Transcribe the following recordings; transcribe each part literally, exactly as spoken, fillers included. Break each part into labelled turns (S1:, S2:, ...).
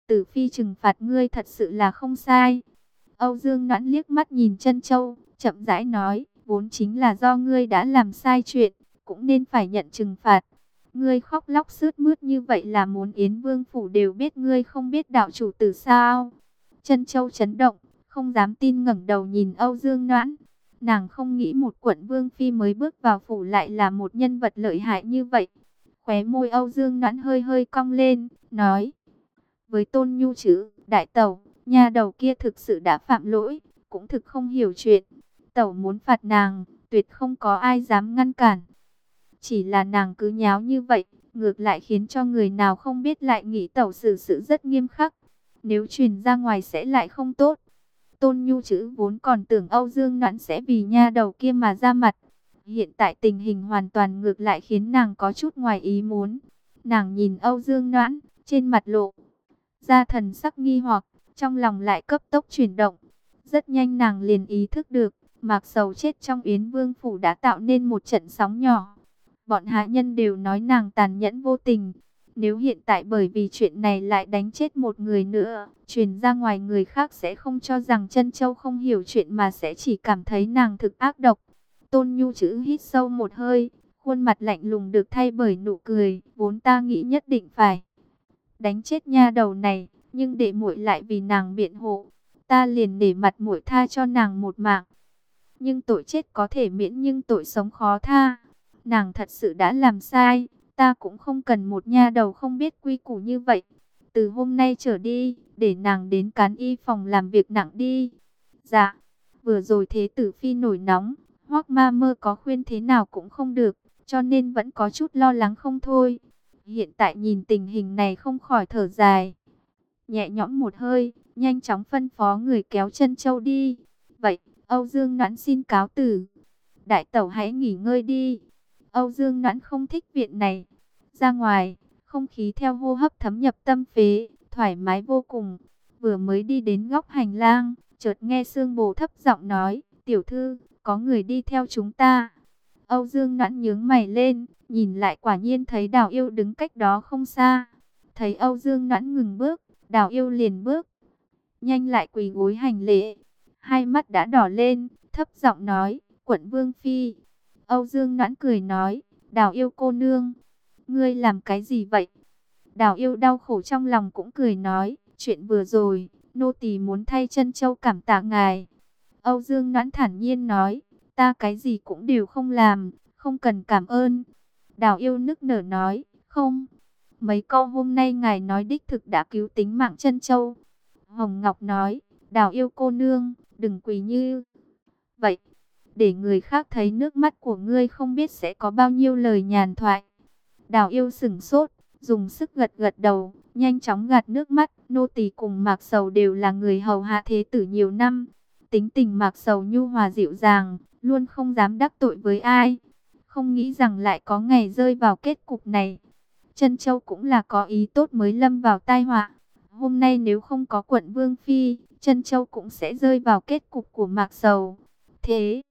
S1: Tử phi trừng phạt ngươi thật sự là không sai. Âu Dương Noãn liếc mắt nhìn Trân Châu, chậm rãi nói, vốn chính là do ngươi đã làm sai chuyện, cũng nên phải nhận trừng phạt. Ngươi khóc lóc sướt mướt như vậy là muốn Yến Vương phủ đều biết ngươi không biết đạo chủ tử sao? Trân Châu chấn động, không dám tin ngẩng đầu nhìn Âu Dương Noãn. Nàng không nghĩ một quận vương phi mới bước vào phủ lại là một nhân vật lợi hại như vậy. Khóe môi Âu Dương Noãn hơi hơi cong lên, nói: với Tôn Nhu chứ, đại tẩu, nha đầu kia thực sự đã phạm lỗi, cũng thực không hiểu chuyện. Tẩu muốn phạt nàng, tuyệt không có ai dám ngăn cản. Chỉ là nàng cứ nháo như vậy, ngược lại khiến cho người nào không biết lại nghĩ tẩu xử sự rất nghiêm khắc. Nếu truyền ra ngoài sẽ lại không tốt. Tôn Nhu chữ vốn còn tưởng Âu Dương Noãn sẽ vì nha đầu kia mà ra mặt. Hiện tại tình hình hoàn toàn ngược lại khiến nàng có chút ngoài ý muốn. Nàng nhìn Âu Dương Noãn, trên mặt lộ ra thần sắc nghi hoặc, trong lòng lại cấp tốc chuyển động. Rất nhanh nàng liền ý thức được, Mạc Sầu chết trong Yến Vương phủ đã tạo nên một trận sóng nhỏ. Bọn hạ nhân đều nói nàng tàn nhẫn vô tình. Nếu hiện tại bởi vì chuyện này lại đánh chết một người nữa, truyền ra ngoài người khác sẽ không cho rằng Trân Châu không hiểu chuyện mà sẽ chỉ cảm thấy nàng thực ác độc. Tôn Nhu chữ hít sâu một hơi, khuôn mặt lạnh lùng được thay bởi nụ cười. Vốn ta nghĩ nhất định phải đánh chết nha đầu này, nhưng để muội lại vì nàng biện hộ, ta liền để mặt muội tha cho nàng một mạng. Nhưng tội chết có thể miễn nhưng tội sống khó tha. Nàng thật sự đã làm sai, ta cũng không cần một nha đầu không biết quy củ như vậy. Từ hôm nay trở đi, để nàng đến cán y phòng làm việc nặng đi. Dạ, vừa rồi Thế Tử phi nổi nóng, Hoắc Ma Mơ có khuyên thế nào cũng không được, cho nên vẫn có chút lo lắng không thôi. Hiện tại nhìn tình hình này không khỏi thở dài, nhẹ nhõm một hơi, nhanh chóng phân phó người kéo Trân Châu đi. Vậy, Âu Dương Noãn xin cáo từ. Đại tẩu hãy nghỉ ngơi đi. Âu Dương Noãn không thích viện này. Ra ngoài, không khí theo hô hấp thấm nhập tâm phế, thoải mái vô cùng. Vừa mới đi đến góc hành lang, chợt nghe Sương Bồ thấp giọng nói, tiểu thư, có người đi theo chúng ta. Âu Dương Noãn nhướng mày lên, nhìn lại quả nhiên thấy Đào Yêu đứng cách đó không xa. Thấy Âu Dương Noãn ngừng bước, Đào Yêu liền bước nhanh lại quỳ gối hành lễ. Hai mắt đã đỏ lên, thấp giọng nói, quận vương phi. Âu Dương Noãn cười nói, Đào Yêu cô nương, ngươi làm cái gì vậy? Đào Yêu đau khổ trong lòng cũng cười nói, chuyện vừa rồi, nô tỳ muốn thay Trân Châu cảm tạ ngài. Âu Dương Noãn thản nhiên nói, ta cái gì cũng đều không làm, không cần cảm ơn. Đào Yêu nức nở nói, không, mấy câu hôm nay ngài nói đích thực đã cứu tính mạng Trân Châu. Hồng Ngọc nói, Đào Yêu cô nương, đừng quỳ như vậy, để người khác thấy nước mắt của ngươi không biết sẽ có bao nhiêu lời nhàn thoại. Đào Yêu sững sốt, dùng sức gật gật đầu, nhanh chóng gạt nước mắt. Nô tỳ cùng Mạc Sầu đều là người hầu hạ thế tử nhiều năm. Tính tình Mạc Sầu nhu hòa dịu dàng, luôn không dám đắc tội với ai. Không nghĩ rằng lại có ngày rơi vào kết cục này. Trân Châu cũng là có ý tốt mới lâm vào tai họa. Hôm nay nếu không có quận vương phi, Trân Châu cũng sẽ rơi vào kết cục của Mạc Sầu. Thế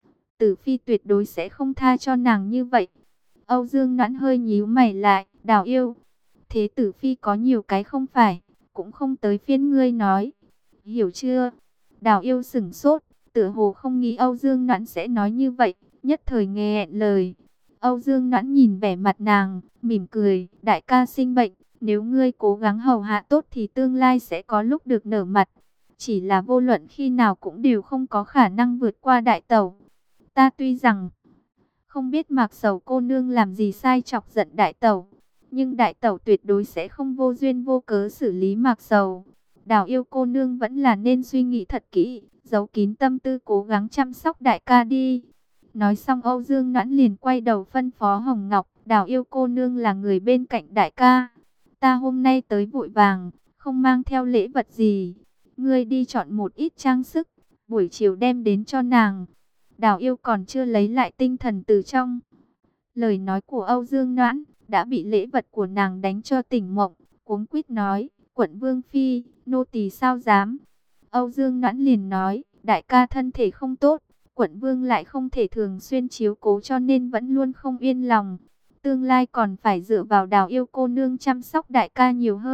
S1: Tử phi tuyệt đối sẽ không tha cho nàng như vậy. Âu Dương Noãn hơi nhíu mày lại, Đào Yêu, Thế Tử phi có nhiều cái không phải, cũng không tới phiên ngươi nói. Hiểu chưa? Đào Yêu sững sốt, tựa hồ không nghĩ Âu Dương Noãn sẽ nói như vậy, nhất thời nghẹn lời. Âu Dương Noãn nhìn vẻ mặt nàng, mỉm cười, đại ca sinh bệnh, nếu ngươi cố gắng hầu hạ tốt thì tương lai sẽ có lúc được nở mặt. Chỉ là vô luận khi nào cũng đều không có khả năng vượt qua đại tẩu. Ta tuy rằng không biết Mạc Sầu cô nương làm gì sai chọc giận đại tẩu, nhưng đại tẩu tuyệt đối sẽ không vô duyên vô cớ xử lý Mạc Sầu. Đào Yêu cô nương vẫn là nên suy nghĩ thật kỹ, giấu kín tâm tư cố gắng chăm sóc đại ca đi. Nói xong Âu Dương Noãn liền quay đầu phân phó Hồng Ngọc, Đào Yêu cô nương là người bên cạnh đại ca. Ta hôm nay tới vội vàng, không mang theo lễ vật gì. Ngươi đi chọn một ít trang sức, buổi chiều đem đến cho nàng. Đào Yêu còn chưa lấy lại tinh thần từ trong lời nói của Âu Dương Noãn, đã bị lễ vật của nàng đánh cho tỉnh mộng, cuống quýt nói, quận vương phi, nô tỳ sao dám. Âu Dương Noãn liền nói, đại ca thân thể không tốt, quận vương lại không thể thường xuyên chiếu cố cho nên vẫn luôn không yên lòng. Tương lai còn phải dựa vào Đào Yêu cô nương chăm sóc đại ca nhiều hơn,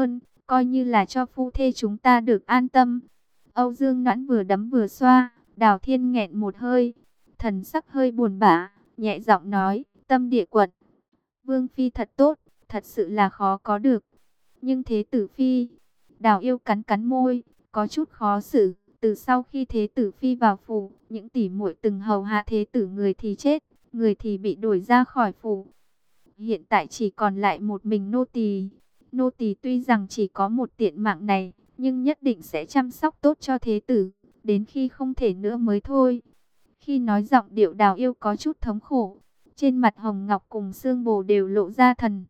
S1: coi như là cho phu thê chúng ta được an tâm. Âu Dương Noãn vừa đấm vừa xoa, Đào Thiên nghẹn một hơi, thần sắc hơi buồn bã, nhẹ giọng nói, Tâm Địa quận, Vương Phi thật tốt, thật sự là khó có được. Nhưng Thế Tử Phi, Đào Yêu cắn cắn môi, có chút khó xử. Từ sau khi Thế Tử Phi vào phủ, những tỷ muội từng hầu hạ Thế Tử người thì chết, người thì bị đuổi ra khỏi phủ. Hiện tại chỉ còn lại một mình nô tỳ. Nô tỳ tuy rằng chỉ có một tiện mạng này, nhưng nhất định sẽ chăm sóc tốt cho Thế Tử, đến khi không thể nữa mới thôi. Khi nói giọng điệu Đào Yêu có chút thống khổ, trên mặt Hồng Ngọc cùng Sương Bồ đều lộ ra thần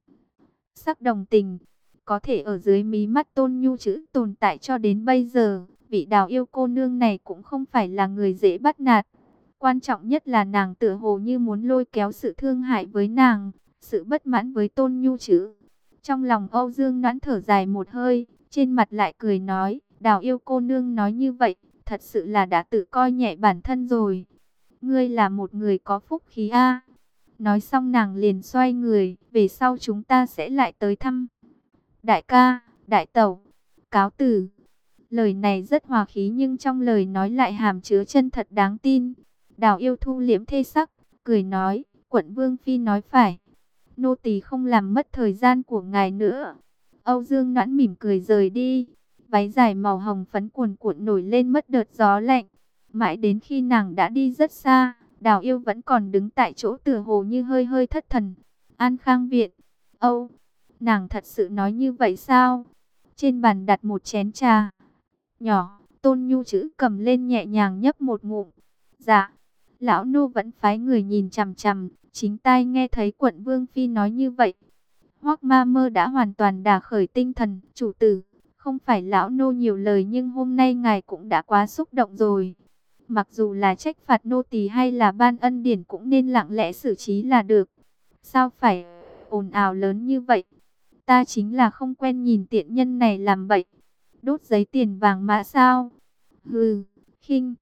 S1: sắc đồng tình. Có thể ở dưới mí mắt Tôn Nhu chữ tồn tại cho đến bây giờ, vị Đào Yêu cô nương này cũng không phải là người dễ bắt nạt. Quan trọng nhất là nàng tựa hồ như muốn lôi kéo sự thương hại với nàng, sự bất mãn với Tôn Nhu chữ. Trong lòng Âu Dương Noãn thở dài một hơi, trên mặt lại cười nói, Đào Yêu cô nương nói như vậy, thật sự là đã tự coi nhẹ bản thân rồi. Ngươi là một người có phúc khí a. Nói xong nàng liền xoay người, về sau chúng ta sẽ lại tới thăm. Đại ca, đại tẩu, cáo từ. Lời này rất hòa khí nhưng trong lời nói lại hàm chứa chân thật đáng tin. Đào Yêu thu liễm thê sắc, cười nói, quận Vương Phi nói phải. Nô tỳ không làm mất thời gian của ngài nữa. Âu Dương Noãn mỉm cười rời đi. Váy dài màu hồng phấn cuồn cuộn nổi lên mất đợt gió lạnh. Mãi đến khi nàng đã đi rất xa, Đào Yêu vẫn còn đứng tại chỗ tựa hồ như hơi hơi thất thần. An Khang Viện. Âu, nàng thật sự nói như vậy sao? Trên bàn đặt một chén trà nhỏ, Tôn Nhu chữ cầm lên nhẹ nhàng nhấp một ngụm. Dạ, lão nô vẫn phái người nhìn chằm chằm, chính tai nghe thấy quận Vương Phi nói như vậy. Hoắc Ma Mơ đã hoàn toàn đả khởi tinh thần. Chủ tử, không phải lão nô nhiều lời nhưng hôm nay ngài cũng đã quá xúc động rồi. Mặc dù là trách phạt nô tỳ hay là ban ân điển cũng nên lặng lẽ xử trí là được. Sao phải ồn ào lớn như vậy? Ta chính là không quen nhìn tiện nhân này làm bậy. Đốt giấy tiền vàng mã sao? Hừ, khinh.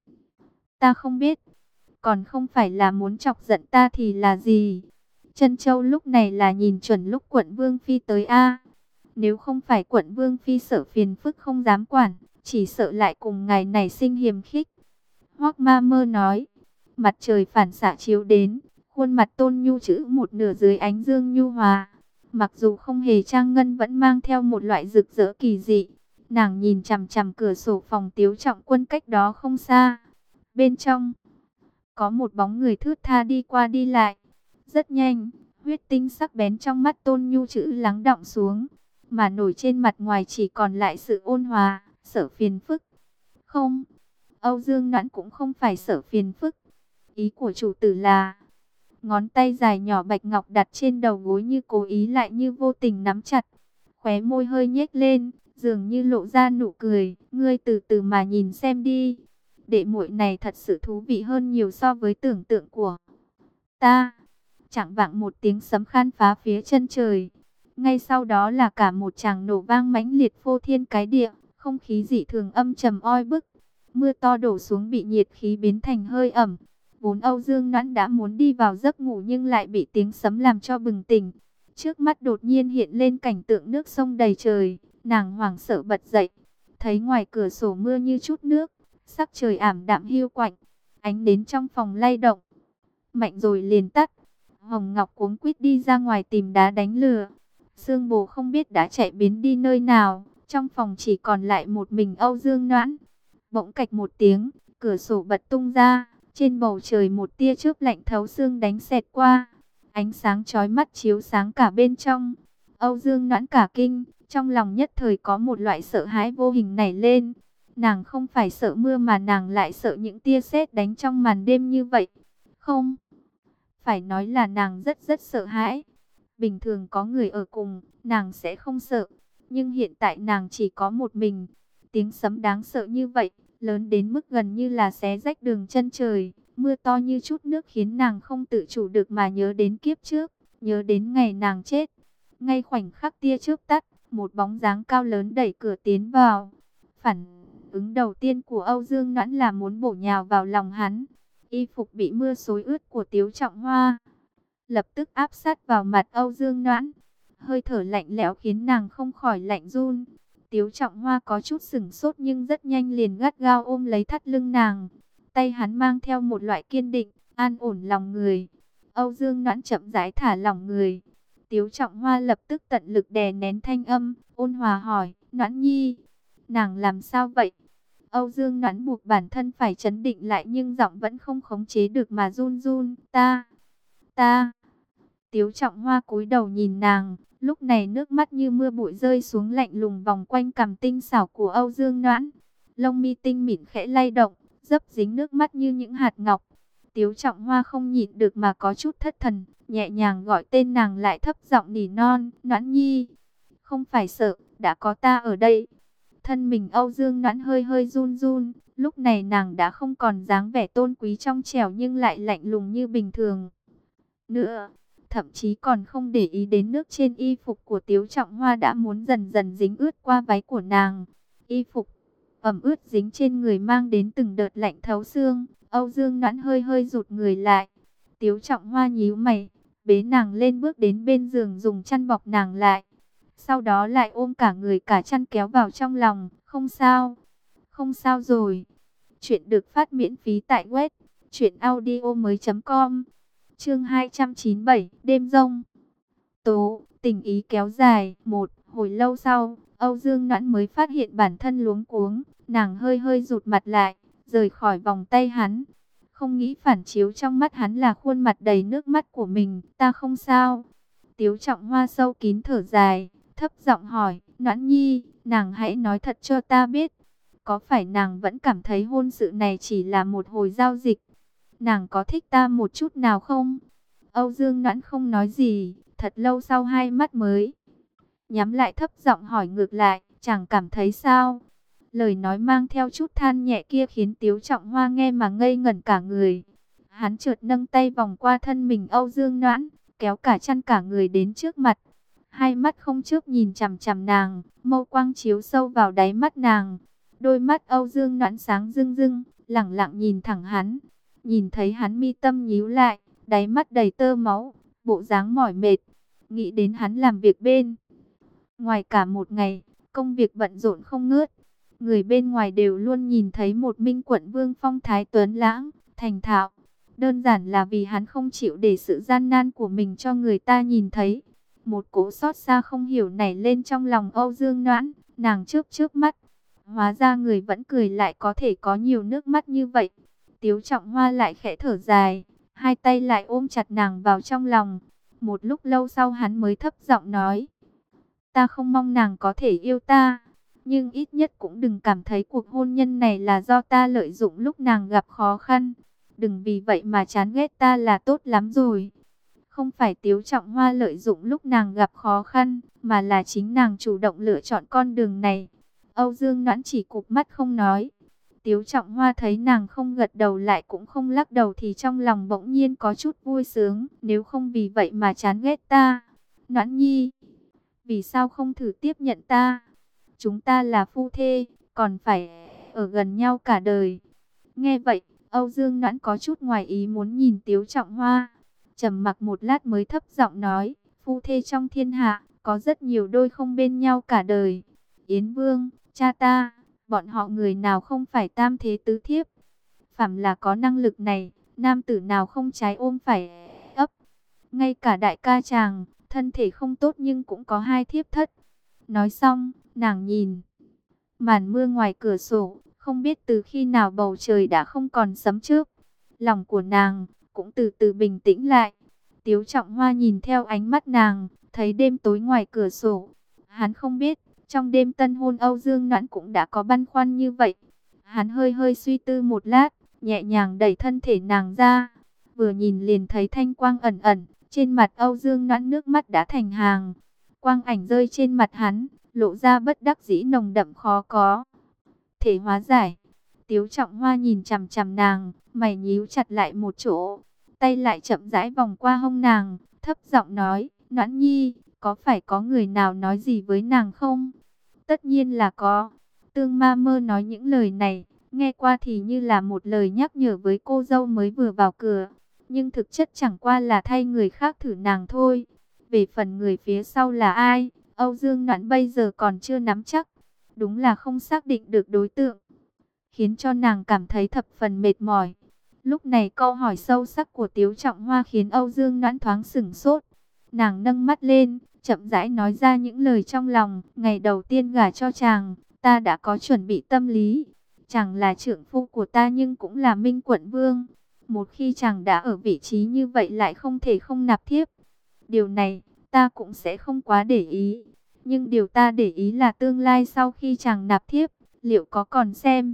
S1: Ta không biết. Còn không phải là muốn chọc giận ta thì là gì? Trân Châu lúc này là nhìn chuẩn lúc quận Vương Phi tới a. Nếu không phải quận Vương Phi sợ phiền phức không dám quản, chỉ sợ lại cùng ngày này sinh hiềm khích. Hoắc Ma Mơ nói, mặt trời phản xạ chiếu đến, khuôn mặt Tôn Nhu chữ một nửa dưới ánh dương nhu hòa. Mặc dù không hề trang ngân vẫn mang theo một loại rực rỡ kỳ dị. Nàng nhìn chằm chằm cửa sổ phòng Tiếu Trọng Quân cách đó không xa. Bên trong, có một bóng người thướt tha đi qua đi lại. Rất nhanh, huyết tinh sắc bén trong mắt Tôn Nhu chữ lắng đọng xuống. Mà nổi trên mặt ngoài chỉ còn lại sự ôn hòa, sợ phiền phức. Không, Âu Dương Noãn cũng không phải sợ phiền phức. Ý của chủ tử là, ngón tay dài nhỏ bạch ngọc đặt trên đầu gối như cố ý lại như vô tình nắm chặt. Khóe môi hơi nhếch lên, dường như lộ ra nụ cười. Ngươi từ từ mà nhìn xem đi. Đệ muội này thật sự thú vị hơn nhiều so với tưởng tượng của ta. Chạng vạng một tiếng sấm khan phá phía chân trời. Ngay sau đó là cả một tràng nổ vang mãnh liệt phô thiên cái địa. Không khí dị thường âm trầm oi bức. Mưa to đổ xuống bị nhiệt khí biến thành hơi ẩm. Vốn Âu Dương Noãn đã muốn đi vào giấc ngủ nhưng lại bị tiếng sấm làm cho bừng tỉnh. Trước mắt đột nhiên hiện lên cảnh tượng nước sông đầy trời. Nàng hoảng sợ bật dậy. Thấy ngoài cửa sổ mưa như chút nước. Sắc trời ảm đạm hiu quạnh. Ánh đến trong phòng lay động. Mạnh rồi liền tắt. Hồng Ngọc cuống quýt đi ra ngoài tìm đá đánh lừa. Sương Bồ không biết đã chạy biến đi nơi nào. Trong phòng chỉ còn lại một mình Âu Dương Noãn. Bỗng cạch một tiếng, cửa sổ bật tung ra. Trên bầu trời một tia chớp lạnh thấu xương đánh xẹt qua. Ánh sáng chói mắt chiếu sáng cả bên trong. Âu Dương Noãn cả kinh, trong lòng nhất thời có một loại sợ hãi vô hình nảy lên. Nàng không phải sợ mưa mà nàng lại sợ những tia sét đánh trong màn đêm như vậy. Không, phải nói là nàng rất rất sợ hãi. Bình thường có người ở cùng, nàng sẽ không sợ. Nhưng hiện tại nàng chỉ có một mình. Tiếng sấm đáng sợ như vậy, lớn đến mức gần như là xé rách đường chân trời. Mưa to như chút nước khiến nàng không tự chủ được mà nhớ đến kiếp trước, nhớ đến ngày nàng chết. Ngay khoảnh khắc tia chớp tắt, một bóng dáng cao lớn đẩy cửa tiến vào. Phản ứng đầu tiên của Âu Dương Noãn là muốn bổ nhào vào lòng hắn. Y phục bị mưa xối ướt của Tiếu Trọng Hoa lập tức áp sát vào mặt Âu Dương Noãn. Hơi thở lạnh lẽo khiến nàng không khỏi lạnh run. Tiếu Trọng Hoa có chút sửng sốt nhưng rất nhanh liền gắt gao ôm lấy thắt lưng nàng. Tay hắn mang theo một loại kiên định, an ổn lòng người. Âu Dương Noãn chậm rãi thả lỏng người. Tiếu Trọng Hoa lập tức tận lực đè nén thanh âm, ôn hòa hỏi, Noãn Nhi, nàng làm sao vậy? Âu Dương Noãn buộc bản thân phải trấn định lại nhưng giọng vẫn không khống chế được mà run run, ta, ta. Tiếu Trọng Hoa cúi đầu nhìn nàng, lúc này nước mắt như mưa bụi rơi xuống lạnh lùng vòng quanh cằm tinh xảo của Âu Dương Noãn. Lông mi tinh mịn khẽ lay động, dấp dính nước mắt như những hạt ngọc. Tiếu Trọng Hoa không nhịn được mà có chút thất thần, nhẹ nhàng gọi tên nàng lại thấp giọng nỉ non, Noãn Nhi, không phải sợ, đã có ta ở đây. Thân mình Âu Dương Noãn hơi hơi run run, lúc này nàng đã không còn dáng vẻ tôn quý trong trẻo nhưng lại lạnh lùng như bình thường nữa. Thậm chí còn không để ý đến nước trên y phục của Tiếu Trọng Hoa đã muốn dần dần dính ướt qua váy của nàng. Y phục ẩm ướt dính trên người mang đến từng đợt lạnh thấu xương. Âu Dương Noãn hơi hơi rụt người lại. Tiếu Trọng Hoa nhíu mày, bế nàng lên bước đến bên giường dùng chăn bọc nàng lại. Sau đó lại ôm cả người cả chăn kéo vào trong lòng. Không sao, không sao rồi. Chuyện được phát miễn phí tại web truyện audio mới chấm com. Chương hai trăm chín mươi bảy, đêm rông. Tố, tình ý kéo dài. Một, hồi lâu sau, Âu Dương Noãn mới phát hiện bản thân luống cuống. Nàng hơi hơi rụt mặt lại, rời khỏi vòng tay hắn. Không nghĩ phản chiếu trong mắt hắn là khuôn mặt đầy nước mắt của mình. Ta không sao. Tiếu Trọng Hoa sâu kín thở dài, thấp giọng hỏi, Noãn Nhi, nàng hãy nói thật cho ta biết. Có phải nàng vẫn cảm thấy hôn sự này chỉ là một hồi giao dịch? Nàng có thích ta một chút nào không? Âu Dương Noãn không nói gì, thật lâu sau hai mắt mới nhắm lại, thấp giọng hỏi ngược lại, chẳng cảm thấy sao? Lời nói mang theo chút than nhẹ kia khiến Tiếu Trọng Hoa nghe mà ngây ngẩn cả người. Hắn chợt nâng tay vòng qua thân mình Âu Dương Noãn, kéo cả chăn cả người đến trước mặt. Hai mắt không chớp nhìn chằm chằm nàng, mâu quang chiếu sâu vào đáy mắt nàng. Đôi mắt Âu Dương Noãn sáng rưng rưng, lẳng lặng nhìn thẳng hắn. Nhìn thấy hắn mi tâm nhíu lại, đáy mắt đầy tơ máu, bộ dáng mỏi mệt. Nghĩ đến hắn làm việc bên ngoài cả một ngày, công việc bận rộn không ngớt. Người bên ngoài đều luôn nhìn thấy một Minh Quận Vương phong thái tuấn lãng, thành thạo. Đơn giản là vì hắn không chịu để sự gian nan của mình cho người ta nhìn thấy. Một cỗ xót xa không hiểu nảy lên trong lòng Âu Dương Noãn, nàng chớp chớp mắt. Hóa ra người vẫn cười lại có thể có nhiều nước mắt như vậy. Tiếu Trọng Hoa lại khẽ thở dài, hai tay lại ôm chặt nàng vào trong lòng. Một lúc lâu sau hắn mới thấp giọng nói, ta không mong nàng có thể yêu ta, nhưng ít nhất cũng đừng cảm thấy cuộc hôn nhân này là do ta lợi dụng lúc nàng gặp khó khăn. Đừng vì vậy mà chán ghét ta là tốt lắm rồi. Không phải Tiếu Trọng Hoa lợi dụng lúc nàng gặp khó khăn, mà là chính nàng chủ động lựa chọn con đường này. Âu Dương Noãn chỉ cụp mắt không nói. Tiếu Trọng Hoa thấy nàng không gật đầu lại cũng không lắc đầu thì trong lòng bỗng nhiên có chút vui sướng. Nếu không vì vậy mà chán ghét ta, Noãn Nhi, vì sao không thử tiếp nhận ta? Chúng ta là phu thê, còn phải ở gần nhau cả đời. Nghe vậy, Âu Dương Noãn có chút ngoài ý muốn nhìn Tiếu Trọng Hoa. Trầm mặc một lát mới thấp giọng nói, phu thê trong thiên hạ, có rất nhiều đôi không bên nhau cả đời. Yến Vương, cha ta, bọn họ người nào không phải tam thế tứ thiếp. Phàm là có năng lực này, nam tử nào không trái ôm phải ấp. Ngay cả đại ca chàng, thân thể không tốt nhưng cũng có hai thiếp thất. Nói xong, nàng nhìn màn mưa ngoài cửa sổ, không biết từ khi nào bầu trời đã không còn sấm chớp. Lòng của nàng cũng từ từ bình tĩnh lại. Tiếu Trọng Hoa nhìn theo ánh mắt nàng, thấy đêm tối ngoài cửa sổ. Hắn không biết, trong đêm tân hôn Âu Dương Noãn cũng đã có băn khoăn như vậy. Hắn hơi hơi suy tư một lát, nhẹ nhàng đẩy thân thể nàng ra. Vừa nhìn liền thấy thanh quang ẩn ẩn, trên mặt Âu Dương Noãn nước mắt đã thành hàng. Quang ảnh rơi trên mặt hắn, lộ ra bất đắc dĩ nồng đậm khó có thể hóa giải. Tiếu Trọng Hoa nhìn chằm chằm nàng, mày nhíu chặt lại một chỗ, tay lại chậm rãi vòng qua hông nàng, thấp giọng nói, Noãn Nhi, có phải có người nào nói gì với nàng không? Tất nhiên là có. Tương Ma Mơ nói những lời này, nghe qua thì như là một lời nhắc nhở với cô dâu mới vừa vào cửa, nhưng thực chất chẳng qua là thay người khác thử nàng thôi. Về phần người phía sau là ai, Âu Dương Noãn bây giờ còn chưa nắm chắc. đúng là không xác định được đối tượng, khiến cho nàng cảm thấy thập phần mệt mỏi. Lúc này câu hỏi sâu sắc của Tiếu Trọng Hoa khiến Âu Dương Noãn thoáng sửng sốt. Nàng nâng mắt lên, chậm rãi nói ra những lời trong lòng. Ngày đầu tiên gả cho chàng, ta đã có chuẩn bị tâm lý. Chàng là trượng phu của ta nhưng cũng là Minh Quận Vương. Một khi chàng đã ở vị trí như vậy lại không thể không nạp thiếp. Điều này, ta cũng sẽ không quá để ý. Nhưng điều ta để ý là tương lai sau khi chàng nạp thiếp, liệu có còn xem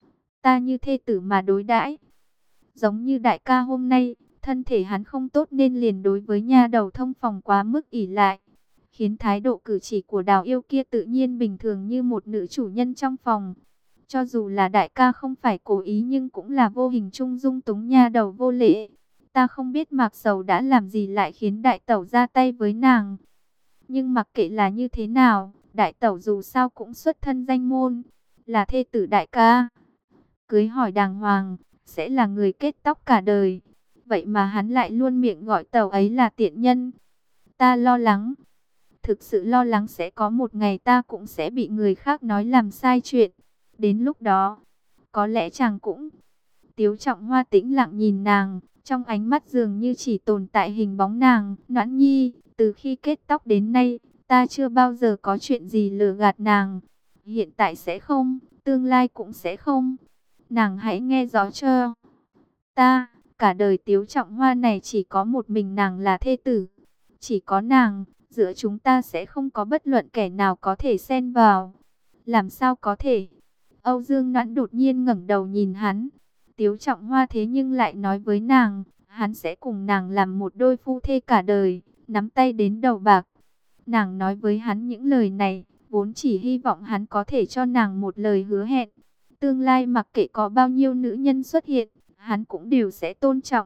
S1: ta như thê tử mà đối đãi. Giống như đại ca hôm nay, thân thể hắn không tốt nên liền đối với nha đầu thông phòng quá mức ỷ lại, khiến thái độ cử chỉ của Đào Yêu kia tự nhiên bình thường như một nữ chủ nhân trong phòng. Cho dù là đại ca không phải cố ý nhưng cũng là vô hình trung dung túng nha đầu vô lễ. Ta không biết Mạc Sầu đã làm gì lại khiến đại tẩu ra tay với nàng. Nhưng mặc kệ là như thế nào, đại tẩu dù sao cũng xuất thân danh môn, là thê tử đại ca. Cưới hỏi đàng hoàng, sẽ là người kết tóc cả đời. Vậy mà hắn lại luôn miệng gọi tẩu ấy là tiện nhân. Ta lo lắng, thực sự lo lắng sẽ có một ngày ta cũng sẽ bị người khác nói làm sai chuyện. Đến lúc đó, có lẽ chàng cũng... Tiếu Trọng Hoa tĩnh lặng nhìn nàng, trong ánh mắt dường như chỉ tồn tại hình bóng nàng. Noãn Nhi, từ khi kết tóc đến nay, ta chưa bao giờ có chuyện gì lừa gạt nàng. Hiện tại sẽ không, tương lai cũng sẽ không. Nàng hãy nghe rõ cho ta, cả đời Tiếu Trọng Hoa này chỉ có một mình nàng là thê tử. Chỉ có nàng, giữa chúng ta sẽ không có bất luận kẻ nào có thể xen vào. Làm sao có thể? Âu Dương Noãn đột nhiên ngẩng đầu nhìn hắn. Tiếu Trọng Hoa thế nhưng lại nói với nàng, hắn sẽ cùng nàng làm một đôi phu thê cả đời, nắm tay đến đầu bạc. Nàng nói với hắn những lời này, vốn chỉ hy vọng hắn có thể cho nàng một lời hứa hẹn. Tương lai mặc kệ có bao nhiêu nữ nhân xuất hiện, hắn cũng đều sẽ tôn trọng.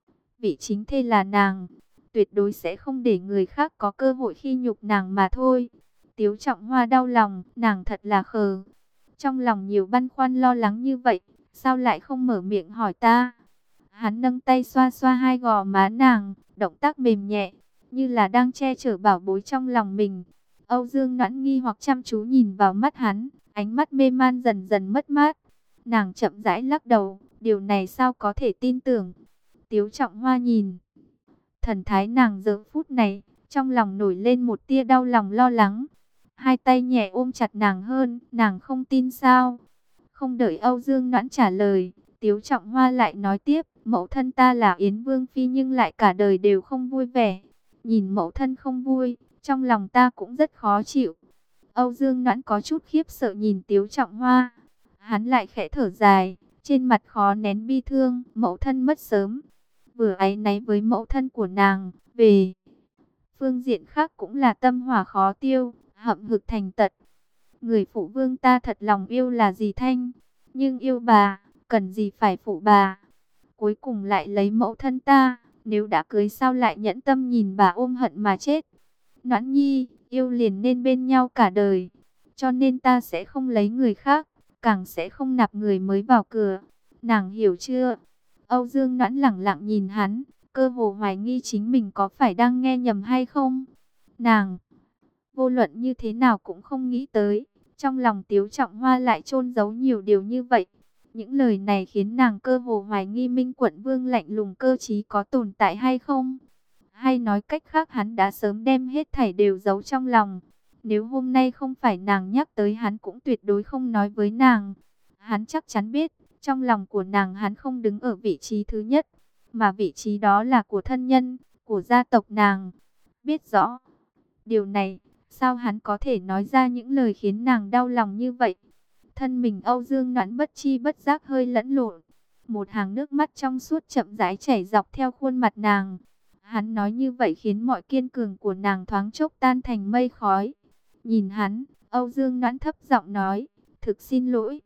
S1: Vị chính thê là nàng, tuyệt đối sẽ không để người khác có cơ hội khi nhục nàng mà thôi. Tiếu Trọng Hoa đau lòng, nàng thật là khờ. Trong lòng nhiều băn khoăn lo lắng như vậy, sao lại không mở miệng hỏi ta? Hắn nâng tay xoa xoa hai gò má nàng, động tác mềm nhẹ, như là đang che chở bảo bối trong lòng mình. Âu Dương Noãn nghi hoặc chăm chú nhìn vào mắt hắn, ánh mắt mê man dần dần mất mát. Nàng chậm rãi lắc đầu, điều này sao có thể tin tưởng. Tiếu Trọng Hoa nhìn thần thái nàng giờ phút này, trong lòng nổi lên một tia đau lòng lo lắng. Hai tay nhẹ ôm chặt nàng hơn, nàng không tin sao? Không đợi Âu Dương Noãn trả lời, Tiếu Trọng Hoa lại nói tiếp, mẫu thân ta là Yến Vương Phi nhưng lại cả đời đều không vui vẻ. Nhìn mẫu thân không vui, trong lòng ta cũng rất khó chịu. Âu Dương Noãn có chút khiếp sợ nhìn Tiếu Trọng Hoa. Hắn lại khẽ thở dài, trên mặt khó nén bi thương, mẫu thân mất sớm. Vừa áy náy với mẫu thân của nàng, về phương diện khác cũng là tâm hỏa khó tiêu, hậm hực thành tật. Người phụ vương ta thật lòng yêu là dì Thanh, nhưng yêu bà, cần gì phải phụ bà. Cuối cùng lại lấy mẫu thân ta, nếu đã cưới sao lại nhẫn tâm nhìn bà ôm hận mà chết. Noãn Nhi, yêu liền nên bên nhau cả đời, cho nên ta sẽ không lấy người khác, càng sẽ không nạp người mới vào cửa. Nàng hiểu chưa? Âu Dương Noãn lẳng lặng nhìn hắn, cơ hồ hoài nghi chính mình có phải đang nghe nhầm hay không. Nàng vô luận như thế nào cũng không nghĩ tới, trong lòng Tiếu Trọng Hoa lại chôn giấu nhiều điều như vậy. Những lời này khiến nàng cơ hồ hoài nghi Minh Quận Vương lạnh lùng cơ trí có tồn tại hay không. Hay nói cách khác hắn đã sớm đem hết thảy đều giấu trong lòng. Nếu hôm nay không phải nàng nhắc tới hắn cũng tuyệt đối không nói với nàng. Hắn chắc chắn biết, trong lòng của nàng hắn không đứng ở vị trí thứ nhất, mà vị trí đó là của thân nhân, của gia tộc nàng. Biết rõ điều này, sao hắn có thể nói ra những lời khiến nàng đau lòng như vậy? Thân mình Âu Dương Noãn bất chi bất giác hơi lẫn lộn. Một hàng nước mắt trong suốt chậm rãi chảy dọc theo khuôn mặt nàng. Hắn nói như vậy khiến mọi kiên cường của nàng thoáng chốc tan thành mây khói. Nhìn hắn, Âu Dương Noãn thấp giọng nói, thực xin lỗi.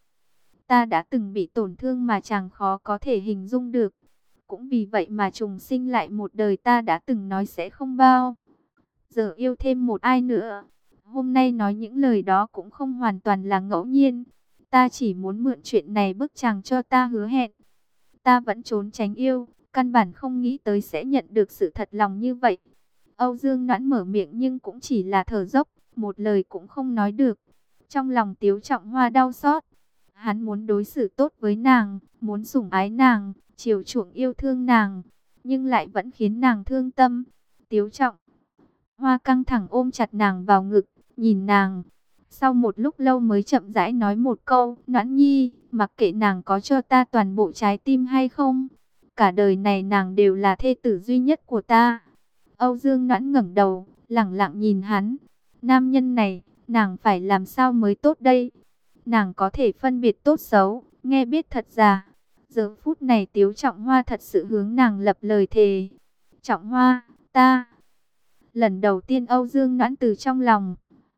S1: Ta đã từng bị tổn thương mà chàng khó có thể hình dung được. Cũng vì vậy mà trùng sinh lại một đời ta đã từng nói sẽ không bao giờ yêu thêm một ai nữa. Hôm nay nói những lời đó cũng không hoàn toàn là ngẫu nhiên. Ta chỉ muốn mượn chuyện này bức chàng cho ta hứa hẹn. Ta vẫn trốn tránh yêu, căn bản không nghĩ tới sẽ nhận được sự thật lòng như vậy. Âu Dương Noãn mở miệng nhưng cũng chỉ là thở dốc, một lời cũng không nói được. Trong lòng Tiếu Trọng Hoa đau xót. Hắn muốn đối xử tốt với nàng, muốn sủng ái nàng, chiều chuộng yêu thương nàng, nhưng lại vẫn khiến nàng thương tâm. Tiếu Trọng Hoa căng thẳng ôm chặt nàng vào ngực, nhìn nàng. Sau một lúc lâu mới chậm rãi nói một câu, Noãn Nhi, mặc kệ nàng có cho ta toàn bộ trái tim hay không, cả đời này nàng đều là thê tử duy nhất của ta. Âu Dương Noãn ngẩng đầu, lẳng lặng nhìn hắn. Nam nhân này, nàng phải làm sao mới tốt đây? Nàng có thể phân biệt tốt xấu, nghe biết thật giả. Giờ phút này Tiếu Trọng Hoa thật sự hướng nàng lập lời thề. Trọng Hoa, ta... Lần đầu tiên Âu Dương Noãn từ trong lòng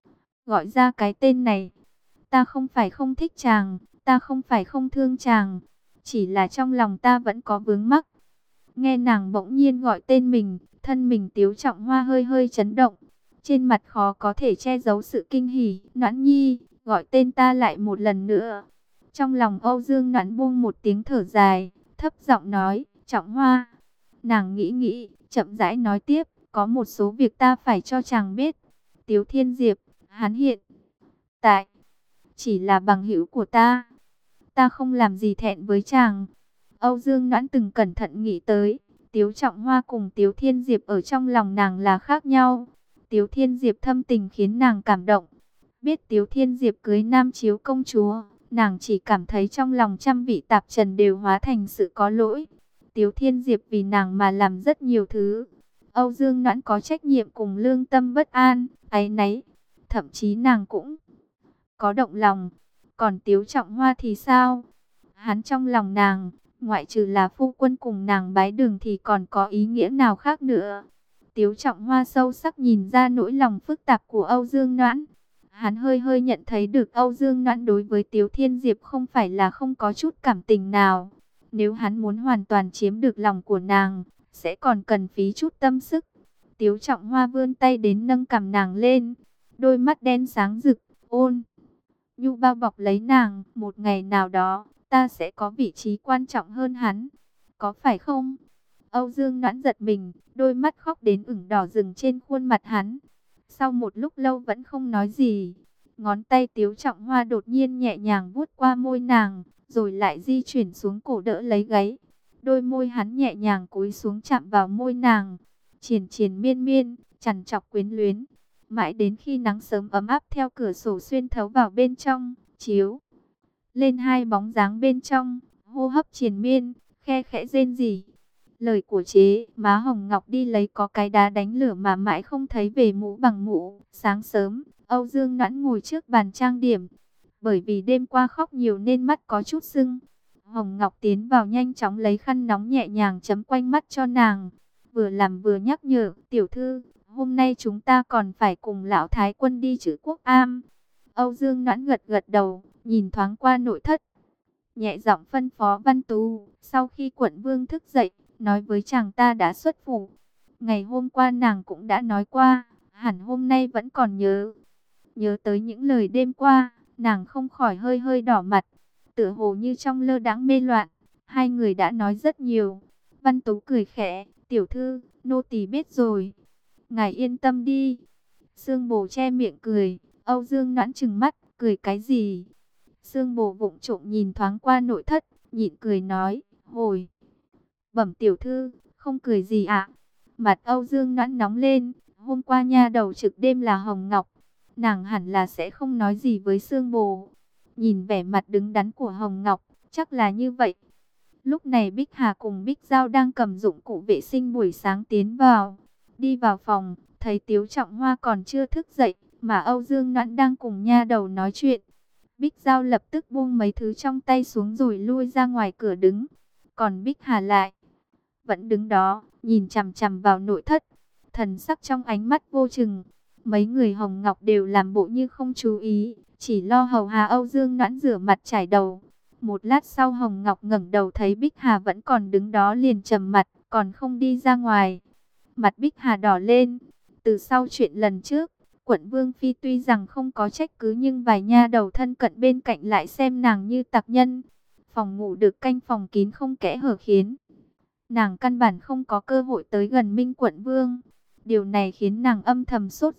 S1: gọi ra cái tên này. Ta không phải không thích chàng, ta không phải không thương chàng, chỉ là trong lòng ta vẫn có vướng mắc. Nghe nàng bỗng nhiên gọi tên mình, thân mình Tiếu Trọng Hoa hơi hơi chấn động. Trên mặt khó có thể che giấu sự kinh hỉ. Noãn Nhi, gọi tên ta lại một lần nữa. Trong lòng Âu Dương Noãn buông một tiếng thở dài, thấp giọng nói, Trọng Hoa. Nàng nghĩ nghĩ, chậm rãi nói tiếp, có một số việc ta phải cho chàng biết. Tiếu Thiên Diệp, hắn hiện tại chỉ là bằng hữu của ta. Ta không làm gì thẹn với chàng. Âu Dương Noãn từng cẩn thận nghĩ tới, Tiếu Trọng Hoa cùng Tiếu Thiên Diệp ở trong lòng nàng là khác nhau. Tiếu Thiên Diệp thâm tình khiến nàng cảm động. Biết Tiếu Thiên Diệp cưới Nam Chiếu công chúa, nàng chỉ cảm thấy trong lòng trăm vị tạp trần đều hóa thành sự có lỗi. Tiếu Thiên Diệp vì nàng mà làm rất nhiều thứ. Âu Dương Noãn có trách nhiệm cùng lương tâm bất an, áy náy. Thậm chí nàng cũng có động lòng. Còn Tiếu Trọng Hoa thì sao? Hắn trong lòng nàng, ngoại trừ là phu quân cùng nàng bái đường thì còn có ý nghĩa nào khác nữa? Tiếu Trọng Hoa sâu sắc nhìn ra nỗi lòng phức tạp của Âu Dương Noãn. Hắn hơi hơi nhận thấy được Âu Dương Noãn đối với Tiếu Thiên Diệp không phải là không có chút cảm tình nào. Nếu hắn muốn hoàn toàn chiếm được lòng của nàng, sẽ còn cần phí chút tâm sức. Tiếu Trọng Hoa vươn tay đến nâng cằm nàng lên. Đôi mắt đen sáng rực, ôn nhu bao bọc lấy nàng. Một ngày nào đó, ta sẽ có vị trí quan trọng hơn hắn. Có phải không? Âu Dương Noãn giật mình, đôi mắt khóc đến ửng đỏ rừng trên khuôn mặt hắn. Sau một lúc lâu vẫn không nói gì. Ngón tay Tiếu Trọng Hoa đột nhiên nhẹ nhàng vuốt qua môi nàng, rồi lại di chuyển xuống cổ đỡ lấy gáy. Đôi môi hắn nhẹ nhàng cúi xuống chạm vào môi nàng. Triền triền miên miên, chằn chọc quyến luyến. Mãi đến khi nắng sớm ấm áp theo cửa sổ xuyên thấu vào bên trong, chiếu lên hai bóng dáng bên trong, hô hấp triền miên, khe khẽ rên rỉ. Lời của chế má Hồng Ngọc đi lấy có cái đá đánh lửa mà mãi không thấy về mũ bằng mũ. Sáng sớm, Âu Dương Noãn ngồi trước bàn trang điểm. Bởi vì đêm qua khóc nhiều nên mắt có chút sưng. Hồng Ngọc tiến vào nhanh chóng lấy khăn nóng nhẹ nhàng chấm quanh mắt cho nàng. Vừa làm vừa nhắc nhở, tiểu thư, hôm nay chúng ta còn phải cùng lão thái quân đi Trữ Quốc Am. Âu Dương Noãn gật gật đầu, nhìn thoáng qua nội thất. Nhẹ giọng phân phó Văn Tú, sau khi quận vương thức dậy, nói với chàng ta đã xuất phủ. Ngày hôm qua nàng cũng đã nói qua, hẳn hôm nay vẫn còn nhớ. Nhớ tới những lời đêm qua, nàng không khỏi hơi hơi đỏ mặt, tựa hồ như trong lơ đãng mê loạn. Hai người đã nói rất nhiều. Văn Tú cười khẽ, tiểu thư, nô tỳ biết rồi. Ngài yên tâm đi. Sương Bồ che miệng cười, Âu Dương Noãn trừng mắt, cười cái gì? Sương Bồ vụng trộm nhìn thoáng qua nội thất, nhịn cười nói, hồi bẩm tiểu thư, không cười gì ạ. Mặt Âu Dương Noãn nóng lên, hôm qua nha đầu trực đêm là Hồng Ngọc, nàng hẳn là sẽ không nói gì với Sương Bồ. Nhìn vẻ mặt đứng đắn của Hồng Ngọc, chắc là như vậy. Lúc này Bích Hà cùng Bích Giao đang cầm dụng cụ vệ sinh buổi sáng tiến vào. Đi vào phòng, thấy Tiếu Trọng Hoa còn chưa thức dậy, mà Âu Dương Noãn đang cùng nha đầu nói chuyện. Bích Giao lập tức buông mấy thứ trong tay xuống rồi lui ra ngoài cửa đứng. Còn Bích Hà lại vẫn đứng đó, nhìn chằm chằm vào nội thất, thần sắc trong ánh mắt vô chừng. Mấy người Hồng Ngọc đều làm bộ như không chú ý, chỉ lo hầu hạ Âu Dương Noãn rửa mặt chải đầu. Một lát sau Hồng Ngọc ngẩng đầu thấy Bích Hà vẫn còn đứng đó liền trầm mặt, còn không đi ra ngoài. Mặt Bích Hà đỏ lên. Từ sau chuyện lần trước, quận Vương Phi tuy rằng không có trách cứ nhưng vài nha đầu thân cận bên cạnh lại xem nàng như tặc nhân. Phòng ngủ được canh phòng kín không kẽ hở khiến nàng căn bản không có cơ hội tới gần Minh quận Vương. Điều này khiến nàng âm thầm sốt ruột,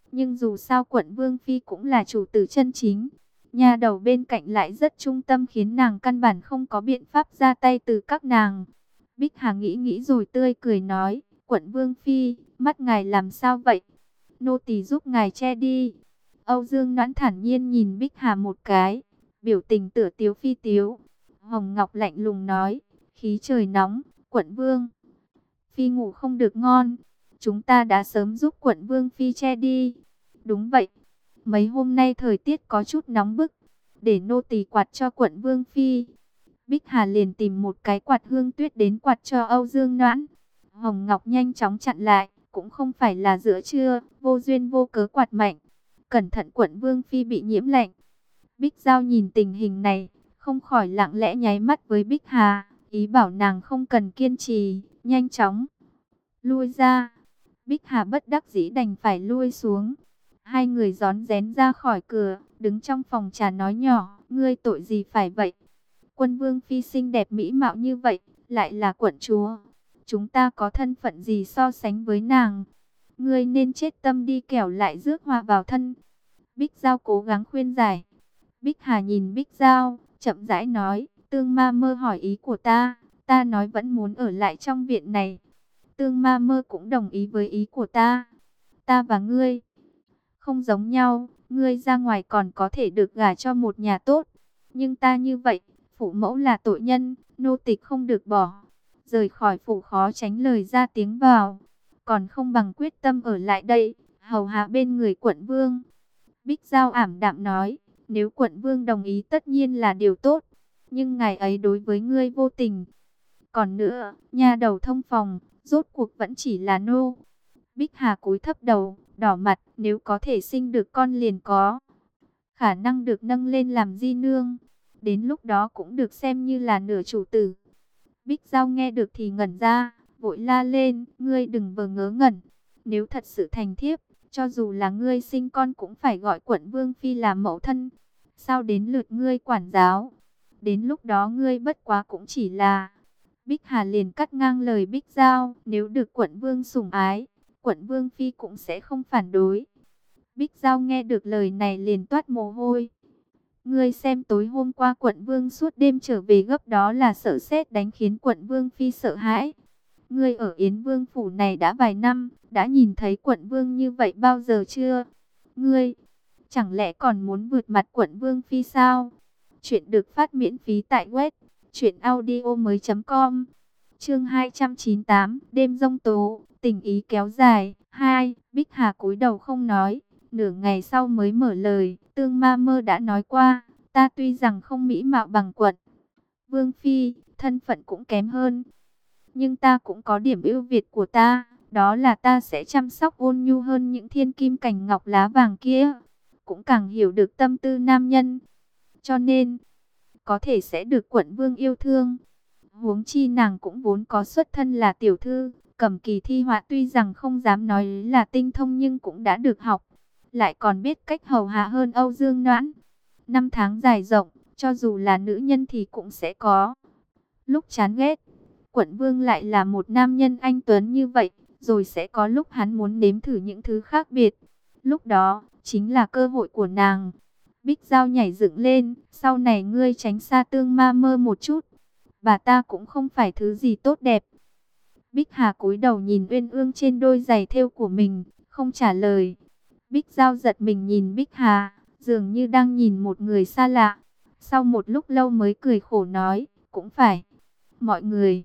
S1: Nhưng dù sao quận Vương Phi cũng là chủ tử chân chính. Nha đầu bên cạnh lại rất trung tâm khiến nàng căn bản không có biện pháp ra tay từ các nàng. Bích Hà nghĩ nghĩ rồi tươi cười nói, quận Vương Phi, mắt ngài làm sao vậy? Nô tỳ giúp ngài che đi. Âu Dương Noãn thản nhiên nhìn Bích Hà một cái, biểu tình tựa tiếu phi tiếu. Hồng Ngọc lạnh lùng nói, khí trời nóng, quận Vương Phi ngủ không được ngon. Chúng ta đã sớm giúp quận Vương Phi che đi. Đúng vậy, mấy hôm nay thời tiết có chút nóng bức, để nô tỳ quạt cho quận Vương Phi. Bích Hà liền tìm một cái quạt hương tuyết đến quạt cho Âu Dương Noãn. Hồng Ngọc nhanh chóng chặn lại, cũng không phải là giữa trưa, vô duyên vô cớ quạt mạnh. Cẩn thận quận Vương Phi bị nhiễm lạnh. Bích Giao nhìn tình hình này, không khỏi lặng lẽ nháy mắt với Bích Hà, ý bảo nàng không cần kiên trì, nhanh chóng lui ra. Bích Hà bất đắc dĩ đành phải lui xuống. Hai người rón rén ra khỏi cửa, đứng trong phòng trà nói nhỏ, ngươi tội gì phải vậy? Quân Vương Phi xinh đẹp mỹ mạo như vậy, lại là quận chúa. Chúng ta có thân phận gì so sánh với nàng? Ngươi nên chết tâm đi kẻo lại rước họa vào thân. Bích Giao cố gắng khuyên giải. Bích Hà nhìn Bích Giao, chậm rãi nói, Tương Ma Mơ hỏi ý của ta, ta nói vẫn muốn ở lại trong viện này. Tương Ma Mơ cũng đồng ý với ý của ta. Ta và ngươi không giống nhau, ngươi ra ngoài còn có thể được gả cho một nhà tốt. Nhưng ta như vậy, phụ mẫu là tội nhân, nô tịch không được bỏ. Rời khỏi phủ khó tránh lời ra tiếng vào, còn không bằng quyết tâm ở lại đây, hầu hạ bên người quận vương. Bích Giao ảm đạm nói, nếu quận vương đồng ý tất nhiên là điều tốt, nhưng ngài ấy đối với ngươi vô tình. Còn nữa, nha đầu thông phòng, rốt cuộc vẫn chỉ là nô. Bích Hà cúi thấp đầu, đỏ mặt, nếu có thể sinh được con liền có khả năng được nâng lên làm di nương. Đến lúc đó cũng được xem như là nửa chủ tử. Bích Giao nghe được thì ngẩn ra, vội la lên, ngươi đừng vờ ngớ ngẩn. Nếu thật sự thành thiếp, cho dù là ngươi sinh con cũng phải gọi quận Vương Phi là mẫu thân. Sao đến lượt ngươi quản giáo? Đến lúc đó ngươi bất quá cũng chỉ là... Bích Hà liền cắt ngang lời Bích Giao, nếu được quận Vương sủng ái, quận Vương Phi cũng sẽ không phản đối. Bích Giao nghe được lời này liền toát mồ hôi. Ngươi xem tối hôm qua quận Vương suốt đêm trở về gấp đó là sợ sét đánh khiến quận Vương Phi sợ hãi. Ngươi ở Yến Vương phủ này đã vài năm, đã nhìn thấy quận Vương như vậy bao giờ chưa? Ngươi, chẳng lẽ còn muốn vượt mặt quận Vương Phi sao? Chuyện được phát miễn phí tại web truyện audio mới chấm com. Chương hai trăm chín mươi tám, đêm giông tố, tình ý kéo dài. Hai, Bích Hà cúi đầu không nói, nửa ngày sau mới mở lời, Tương Ma Mơ đã nói qua, ta tuy rằng không mỹ mạo bằng quận Vương Phi, thân phận cũng kém hơn, nhưng ta cũng có điểm ưu việt của ta, đó là ta sẽ chăm sóc ôn nhu hơn những thiên kim cành ngọc lá vàng kia, cũng càng hiểu được tâm tư nam nhân, cho nên có thể sẽ được quận Vương yêu thương. Huống chi nàng cũng vốn có xuất thân là tiểu thư, cầm kỳ thi họa tuy rằng không dám nói là tinh thông nhưng cũng đã được học, lại còn biết cách hầu hạ hơn Âu Dương Noãn. Năm tháng dài rộng, cho dù là nữ nhân thì cũng sẽ có lúc chán ghét. Quận Vương lại là một nam nhân anh tuấn như vậy, rồi sẽ có lúc hắn muốn nếm thử những thứ khác biệt. Lúc đó, chính là cơ hội của nàng. Bích Giao nhảy dựng lên, sau này ngươi tránh xa Tương Ma Mơ một chút. Bà ta cũng không phải thứ gì tốt đẹp. Bích Hà cúi đầu nhìn Uyên Ương trên đôi giày thêu của mình, không trả lời. Bích Giao giật mình nhìn Bích Hà, dường như đang nhìn một người xa lạ. Sau một lúc lâu mới cười khổ nói, cũng phải. Mọi người,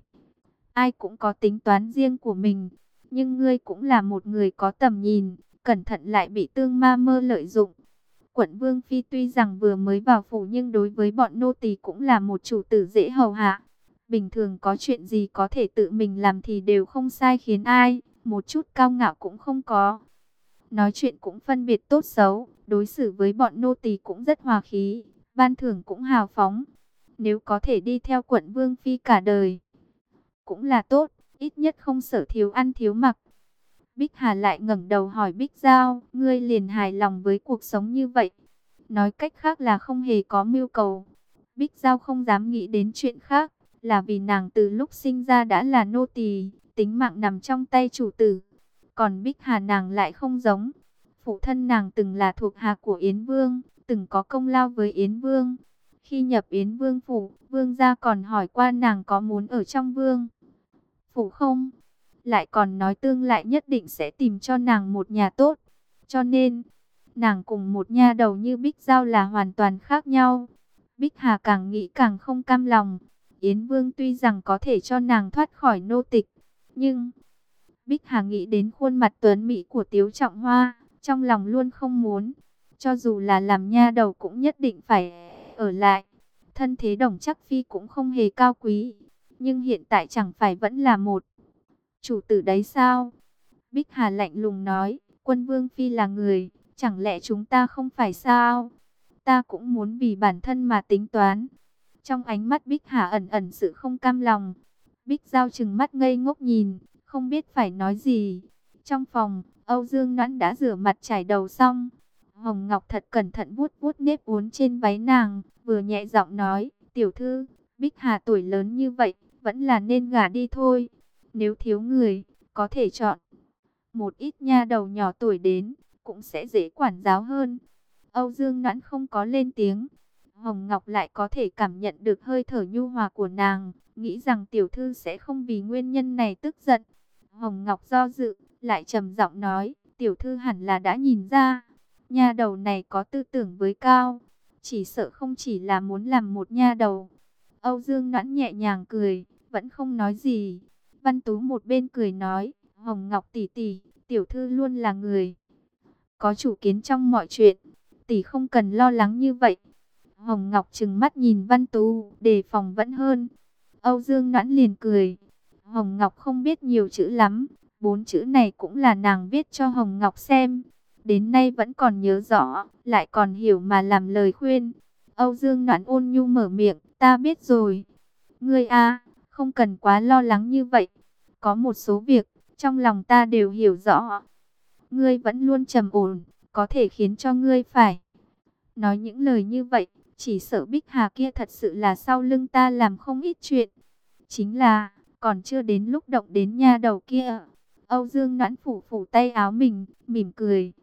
S1: ai cũng có tính toán riêng của mình. Nhưng ngươi cũng là một người có tầm nhìn, cẩn thận lại bị Tương Ma Mơ lợi dụng. Quận Vương Phi tuy rằng vừa mới vào phủ nhưng đối với bọn nô tỳ cũng là một chủ tử dễ hầu hạ. Bình thường có chuyện gì có thể tự mình làm thì đều không sai khiến ai, một chút cao ngạo cũng không có. Nói chuyện cũng phân biệt tốt xấu, đối xử với bọn nô tỳ cũng rất hòa khí, ban thưởng cũng hào phóng. Nếu có thể đi theo quận Vương Phi cả đời, cũng là tốt, ít nhất không sợ thiếu ăn thiếu mặc. Bích Hà lại ngẩng đầu hỏi Bích Giao, ngươi liền hài lòng với cuộc sống như vậy? Nói cách khác là không hề có mưu cầu. Bích Giao không dám nghĩ đến chuyện khác, là vì nàng từ lúc sinh ra đã là nô tỳ, tính mạng nằm trong tay chủ tử. Còn Bích Hà nàng lại không giống. Phụ thân nàng từng là thuộc hạ của Yến Vương, từng có công lao với Yến Vương. Khi nhập Yến Vương phủ, Vương gia còn hỏi qua nàng có muốn ở trong Vương phủ không, lại còn nói tương lai nhất định sẽ tìm cho nàng một nhà tốt. Cho nên, nàng cùng một nha đầu như Bích Giao là hoàn toàn khác nhau. Bích Hà càng nghĩ càng không cam lòng. Yến Vương tuy rằng có thể cho nàng thoát khỏi nô tịch, nhưng Bích Hà nghĩ đến khuôn mặt tuấn mỹ của Tiếu Trọng Hoa, trong lòng luôn không muốn. Cho dù là làm nha đầu cũng nhất định phải ở lại. Thân thế Đồng Trác Phi cũng không hề cao quý, nhưng hiện tại chẳng phải vẫn là một chủ tử đấy sao? Bích Hà lạnh lùng nói, Quân Vương Phi là người, chẳng lẽ chúng ta không phải sao? Ta cũng muốn vì bản thân mà tính toán. Trong ánh mắt Bích Hà ẩn ẩn sự không cam lòng. Bích Giao trừng mắt ngây ngốc nhìn, không biết phải nói gì. Trong phòng, Âu Dương Noãn đã rửa mặt chải đầu xong. Hồng Ngọc thật cẩn thận vuốt vuốt nếp uốn trên váy nàng, vừa nhẹ giọng nói, tiểu thư, Bích Hà tuổi lớn như vậy, vẫn là nên gả đi thôi. Nếu thiếu người, có thể chọn một ít nha đầu nhỏ tuổi đến, cũng sẽ dễ quản giáo hơn. Âu Dương Noãn không có lên tiếng. Hồng Ngọc lại có thể cảm nhận được hơi thở nhu hòa của nàng, nghĩ rằng tiểu thư sẽ không vì nguyên nhân này tức giận. Hồng Ngọc do dự, lại trầm giọng nói, tiểu thư hẳn là đã nhìn ra, nha đầu này có tư tưởng với cao, chỉ sợ không chỉ là muốn làm một nha đầu. Âu Dương Noãn nhẹ nhàng cười, vẫn không nói gì. Văn Tú một bên cười nói, Hồng Ngọc tỷ tỷ, tiểu thư luôn là người có chủ kiến trong mọi chuyện, tỷ không cần lo lắng như vậy. Hồng Ngọc trừng mắt nhìn Văn Tú, đề phòng vẫn hơn. Âu Dương Noãn liền cười. Hồng Ngọc không biết nhiều chữ lắm, bốn chữ này cũng là nàng viết cho Hồng Ngọc xem. Đến nay vẫn còn nhớ rõ, lại còn hiểu mà làm lời khuyên. Âu Dương Noãn ôn nhu mở miệng, ta biết rồi. Ngươi a, không cần quá lo lắng như vậy. Có một số việc, trong lòng ta đều hiểu rõ. Ngươi vẫn luôn trầm ổn, có thể khiến cho ngươi phải nói những lời như vậy. Chỉ sợ Bích Hà kia thật sự là sau lưng ta làm không ít chuyện. Chính là, còn chưa đến lúc động đến nha đầu kia. Âu Dương Noãn phủ phủ tay áo mình, mỉm cười.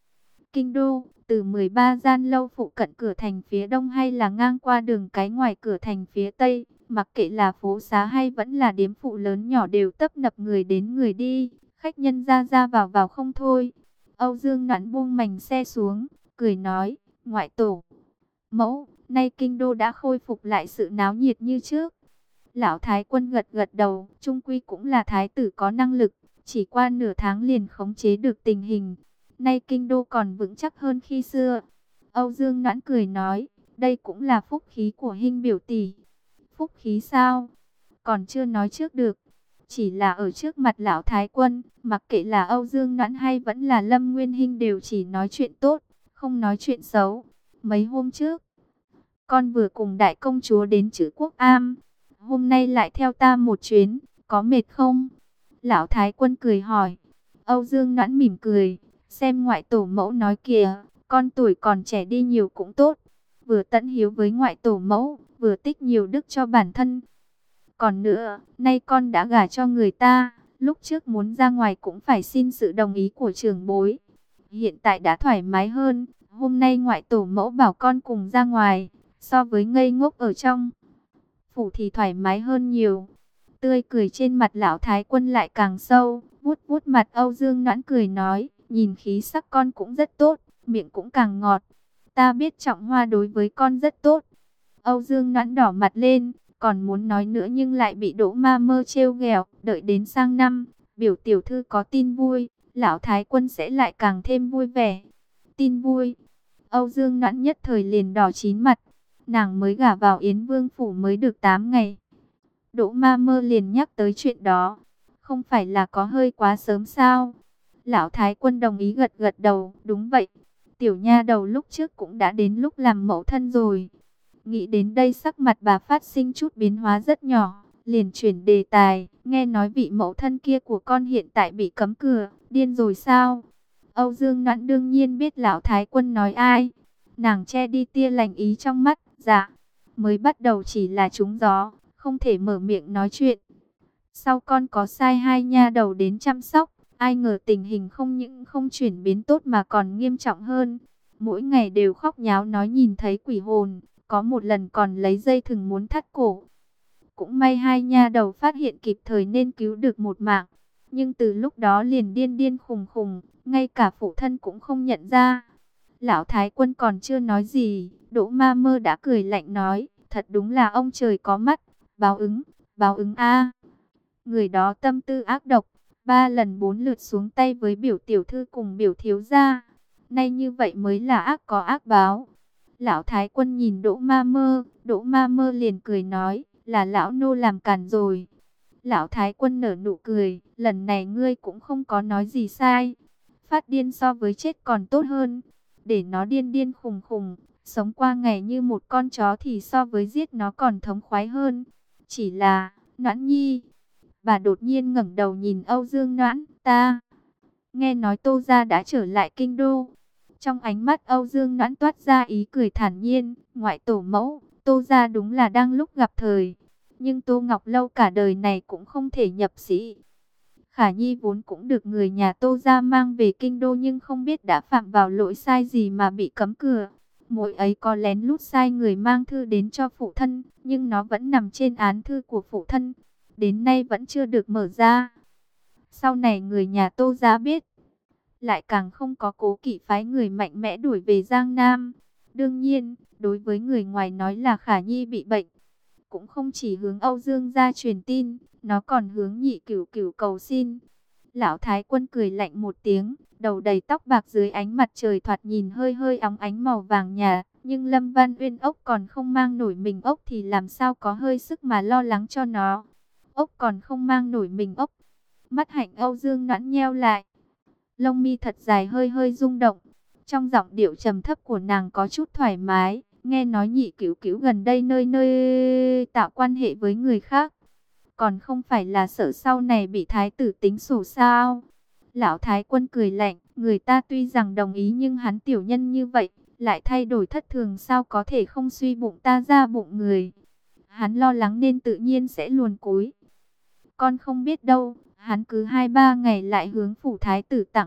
S1: Kinh đô, từ mười ba gian lâu phụ cận cửa thành phía đông hay là ngang qua đường cái ngoài cửa thành phía tây, mặc kệ là phố xá hay vẫn là điếm phụ lớn nhỏ đều tấp nập người đến người đi, khách nhân ra ra vào vào không thôi. Âu Dương Noãn buông mành xe xuống, cười nói, ngoại tổ mẫu, nay kinh đô đã khôi phục lại sự náo nhiệt như trước. Lão Thái Quân gật gật đầu, trung quy cũng là thái tử có năng lực, chỉ qua nửa tháng liền khống chế được tình hình. Nay kinh đô còn vững chắc hơn khi xưa. Âu Dương Noãn cười nói, đây cũng là phúc khí của Hinh biểu tỷ. Phúc khí sao? Còn chưa nói trước được. Chỉ là ở trước mặt Lão Thái Quân, mặc kệ là Âu Dương Noãn hay vẫn là Lâm Nguyên Hinh đều chỉ nói chuyện tốt, không nói chuyện xấu. Mấy hôm trước, con vừa cùng đại công chúa đến Trữ Quốc Am, hôm nay lại theo ta một chuyến, có mệt không? Lão Thái Quân cười hỏi. Âu Dương Noãn mỉm cười, xem ngoại tổ mẫu nói kìa, con tuổi còn trẻ đi nhiều cũng tốt, vừa tận hiếu với ngoại tổ mẫu, vừa tích nhiều đức cho bản thân. Còn nữa, nay con đã gả cho người ta, lúc trước muốn ra ngoài cũng phải xin sự đồng ý của trưởng bối. Hiện tại đã thoải mái hơn, hôm nay ngoại tổ mẫu bảo con cùng ra ngoài, so với ngây ngốc ở trong phủ thì thoải mái hơn nhiều. Tươi cười trên mặt Lão Thái Quân lại càng sâu, vuốt vuốt mặt Âu Dương Noãn cười nói, nhìn khí sắc con cũng rất tốt, miệng cũng càng ngọt. Ta biết Trọng Hoa đối với con rất tốt. Âu Dương Noãn đỏ mặt lên, còn muốn nói nữa nhưng lại bị Đỗ Ma Mơ trêu ghẹo, đợi đến sang năm, biểu tiểu thư có tin vui, Lão Thái Quân sẽ lại càng thêm vui vẻ. Tin vui? Âu Dương Noãn nhất thời liền đỏ chín mặt, nàng mới gả vào Yến Vương phủ mới được tám ngày. Đỗ Ma Mơ liền nhắc tới chuyện đó, không phải là có hơi quá sớm sao? Lão Thái Quân đồng ý gật gật đầu, đúng vậy. Tiểu nha đầu lúc trước cũng đã đến lúc làm mẫu thân rồi. Nghĩ đến đây sắc mặt bà phát sinh chút biến hóa rất nhỏ, liền chuyển đề tài, nghe nói vị mẫu thân kia của con hiện tại bị cấm cửa, điên rồi sao? Âu Dương Noãn đương nhiên biết Lão Thái Quân nói ai. Nàng che đi tia lành ý trong mắt, dạ, mới bắt đầu chỉ là trúng gió, không thể mở miệng nói chuyện. Sau con có sai hai nha đầu đến chăm sóc, Ai ngờ tình hình không những không chuyển biến tốt mà còn nghiêm trọng hơn. Mỗi ngày đều khóc nháo nói nhìn thấy quỷ hồn, có một lần còn lấy dây thừng muốn thắt cổ. Cũng may hai nha đầu phát hiện kịp thời nên cứu được một mạng. Nhưng từ lúc đó liền điên điên khùng khùng, ngay cả phụ thân cũng không nhận ra. Lão Thái Quân còn chưa nói gì, Đỗ Ma Mơ đã cười lạnh nói, thật đúng là ông trời có mắt, báo ứng, báo ứng a. Người đó tâm tư ác độc, ba lần bốn lượt xuống tay với biểu tiểu thư cùng biểu thiếu gia. Nay như vậy mới là ác có ác báo. Lão Thái Quân nhìn Đỗ Ma Mơ, Đỗ Ma Mơ liền cười nói, là lão nô làm càn rồi. Lão Thái Quân nở nụ cười, lần này ngươi cũng không có nói gì sai. Phát điên so với chết còn tốt hơn. Để nó điên điên khùng khùng, sống qua ngày như một con chó thì so với giết nó còn thống khoái hơn. Chỉ là, Noãn Nhi. Bà đột nhiên ngẩng đầu nhìn Âu Dương Noãn, ta. Nghe nói Tô gia đã trở lại kinh đô. Trong ánh mắt Âu Dương Noãn toát ra ý cười thản nhiên, ngoại tổ mẫu, Tô gia đúng là đang lúc gặp thời. Nhưng Tô Ngọc Lâu cả đời này cũng không thể nhập sĩ. Khả Nhi vốn cũng được người nhà Tô gia mang về kinh đô nhưng không biết đã phạm vào lỗi sai gì mà bị cấm cửa. Mỗi ấy có lén lút sai người mang thư đến cho phụ thân, nhưng nó vẫn nằm trên án thư của phụ thân. Đến nay vẫn chưa được mở ra. Sau này người nhà Tô gia biết, lại càng không có cố kỵ phái người mạnh mẽ đuổi về Giang Nam. Đương nhiên, đối với người ngoài nói là Khả Nhi bị bệnh, cũng không chỉ hướng Âu Dương gia truyền tin, nó còn hướng Nhị Cửu Cửu cầu xin. Lão Thái Quân cười lạnh một tiếng, đầu đầy tóc bạc dưới ánh mặt trời thoạt nhìn hơi hơi óng ánh màu vàng nhạt, nhưng Lâm Văn Uyên ốc còn không mang nổi mình ốc thì làm sao có hơi sức mà lo lắng cho nó. Ốc còn không mang nổi mình ốc. Mắt Hạnh Âu Dương Noãn nheo lại, lông mi thật dài hơi hơi rung động. Trong giọng điệu trầm thấp của nàng có chút thoải mái. Nghe nói Nhị Cửu Cửu gần đây nơi nơi tạo quan hệ với người khác, còn không phải là sợ sau này bị thái tử tính sổ sao? Lão Thái Quân cười lạnh, người ta tuy rằng đồng ý nhưng hắn tiểu nhân như vậy, lại thay đổi thất thường sao có thể không suy bụng ta ra bụng người. Hắn lo lắng nên tự nhiên sẽ luồn cúi. Con không biết đâu, hắn cứ hai ba ngày lại hướng phủ thái tử tặng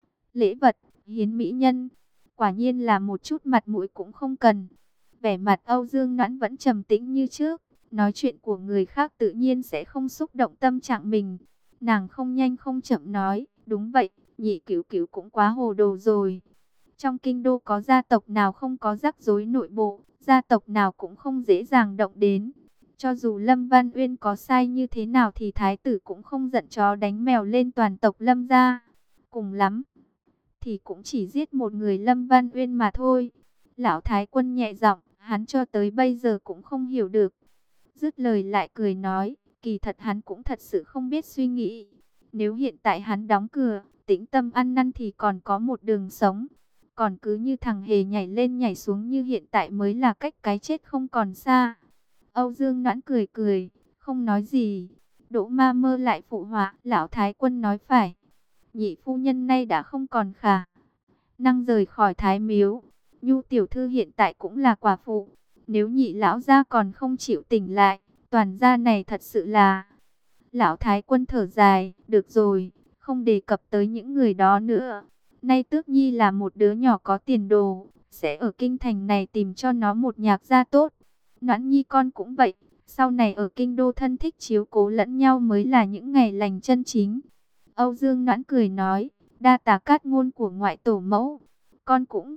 S1: lễ vật, hiến mỹ nhân. Quả nhiên là một chút mặt mũi cũng không cần. Vẻ mặt Âu Dương Noãn vẫn trầm tĩnh như trước. Nói chuyện của người khác tự nhiên sẽ không xúc động tâm trạng mình. Nàng không nhanh không chậm nói, đúng vậy, Nhị Cửu Cửu cũng quá hồ đồ rồi. Trong kinh đô có gia tộc nào không có rắc rối nội bộ, gia tộc nào cũng không dễ dàng động đến. Cho dù Lâm Văn Uyên có sai như thế nào thì thái tử cũng không giận chó đánh mèo lên toàn tộc Lâm gia. Cùng lắm thì cũng chỉ giết một người Lâm Văn Uyên mà thôi. Lão Thái Quân nhẹ giọng, hắn cho tới bây giờ cũng không hiểu được. Dứt lời lại cười nói, kỳ thật hắn cũng thật sự không biết suy nghĩ. Nếu hiện tại hắn đóng cửa, tĩnh tâm ăn năn thì còn có một đường sống. Còn cứ như thằng hề nhảy lên nhảy xuống như hiện tại mới là cách cái chết không còn xa. Âu Dương Noãn cười cười, không nói gì. Đỗ Ma Mơ lại phụ họa, Lão Thái Quân nói phải. Nhị phu nhân nay đã không còn khả năng rời khỏi Thái Miếu. Nhu tiểu thư hiện tại cũng là quả phụ. Nếu nhị lão gia còn không chịu tỉnh lại, toàn gia này thật sự là... Lão Thái Quân thở dài, được rồi, không đề cập tới những người đó nữa. Nay Tước Nhi là một đứa nhỏ có tiền đồ, sẽ ở kinh thành này tìm cho nó một nhạc gia tốt. Noãn Nhi con cũng vậy, sau này ở kinh đô thân thích chiếu cố lẫn nhau mới là những ngày lành chân chính. Âu Dương Noãn cười nói, đa tạ cát ngôn của ngoại tổ mẫu, con cũng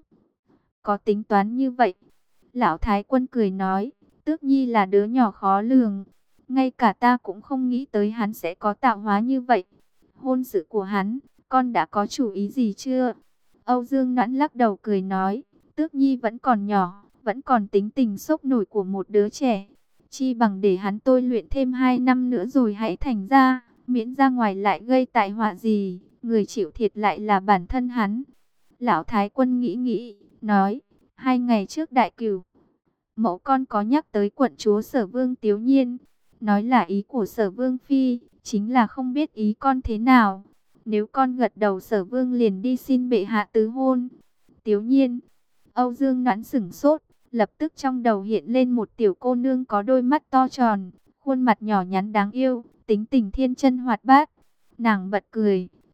S1: có tính toán như vậy. Lão Thái Quân cười nói, Tước Nhi là đứa nhỏ khó lường, ngay cả ta cũng không nghĩ tới hắn sẽ có tạo hóa như vậy. Hôn sự của hắn, con đã có chủ ý gì chưa? Âu Dương Noãn lắc đầu cười nói, Tước Nhi vẫn còn nhỏ, vẫn còn tính tình sốc nổi của một đứa trẻ. Chi bằng để hắn tôi luyện thêm hai năm nữa rồi hãy thành ra, miễn ra ngoài lại gây tai họa gì, người chịu thiệt lại là bản thân hắn. Lão Thái Quân nghĩ nghĩ, nói, hai ngày trước đại cửu mẫu con có nhắc tới quận chúa Sở Vương Tiếu Nhiên, nói là ý của Sở Vương Phi, chính là không biết ý con thế nào. Nếu con gật đầu Sở Vương liền đi xin bệ hạ tứ hôn. Tiếu Nhiên, Âu Dương Noãn sửng sốt, lập tức trong đầu hiện lên một tiểu cô nương có đôi mắt to tròn, khuôn mặt nhỏ nhắn đáng yêu, tính tình thiên chân hoạt bát. Nàng bật cười,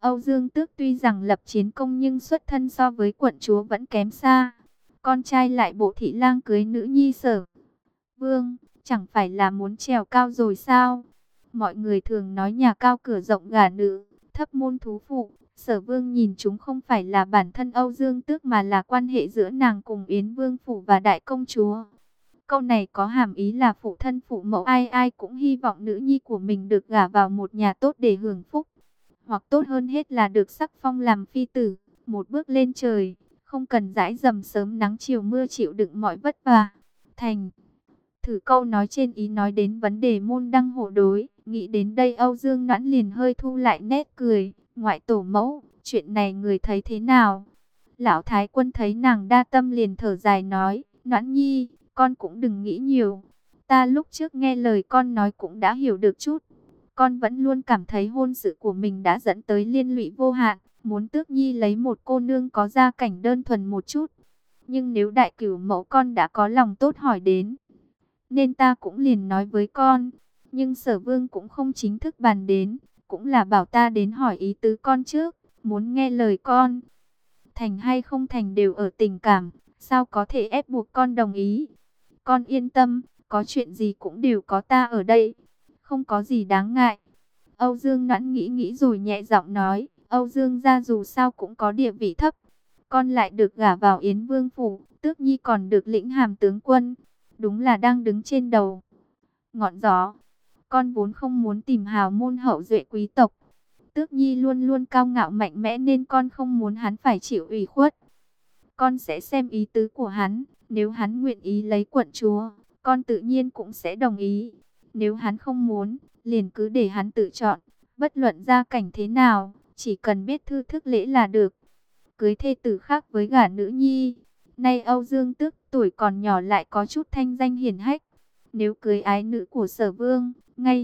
S1: Âu Dương Tước tuy rằng lập chiến công nhưng xuất thân so với quận chúa vẫn kém xa. Con trai lại bộ thị lang cưới nữ nhi Sở Vương, chẳng phải là muốn trèo cao rồi sao? Mọi người thường nói nhà cao cửa rộng gả nữ, thấp môn thú phụ. Sở Vương nhìn chúng không phải là bản thân Âu Dương Tước mà là quan hệ giữa nàng cùng Yến Vương phủ và đại công chúa. Câu này có hàm ý là phụ thân phụ mẫu ai ai cũng hy vọng nữ nhi của mình được gả vào một nhà tốt để hưởng phúc. Hoặc tốt hơn hết là được sắc phong làm phi tử, một bước lên trời, không cần dãi dầm sớm nắng chiều mưa chịu đựng mọi vất vả. Thành thử câu nói trên ý nói đến vấn đề môn đăng hộ đối. Nghĩ đến đây Âu Dương Noãn liền hơi thu lại nét cười. Ngoại tổ mẫu, chuyện này người thấy thế nào? Lão Thái Quân thấy nàng đa tâm liền thở dài nói, Noãn nhi, con cũng đừng nghĩ nhiều. Ta lúc trước nghe lời con nói cũng đã hiểu được chút. Con vẫn luôn cảm thấy hôn sự của mình đã dẫn tới liên lụy vô hạn, muốn Tước nhi lấy một cô nương có gia cảnh đơn thuần một chút. Nhưng nếu đại cửu mẫu con đã có lòng tốt hỏi đến, nên ta cũng liền nói với con. Nhưng Sở Vương cũng không chính thức bàn đến, cũng là bảo ta đến hỏi ý tứ con trước, muốn nghe lời con. Thành hay không thành đều ở tình cảm, sao có thể ép buộc con đồng ý. Con yên tâm, có chuyện gì cũng đều có ta ở đây, không có gì đáng ngại. Âu Dương Noãn nghĩ nghĩ rồi nhẹ giọng nói, Âu Dương gia dù sao cũng có địa vị thấp. Con lại được gả vào Yến Vương phủ, Tước nhi còn được lĩnh hàm tướng quân. Đúng là đang đứng trên đầu ngọn gió. Con vốn không muốn tìm hào môn hậu duệ quý tộc. Tước nhi luôn luôn cao ngạo mạnh mẽ nên con không muốn hắn phải chịu ủy khuất. Con sẽ xem ý tứ của hắn. Nếu hắn nguyện ý lấy quận chúa, con tự nhiên cũng sẽ đồng ý. Nếu hắn không muốn, liền cứ để hắn tự chọn. Bất luận gia cảnh thế nào, chỉ cần biết thư thức lễ là được. Cưới thê tử khác với gả nữ nhi. Nay Âu Dương Tước tuổi còn nhỏ lại có chút thanh danh hiển hách. Nếu cưới ái nữ của Sở Vương, ngay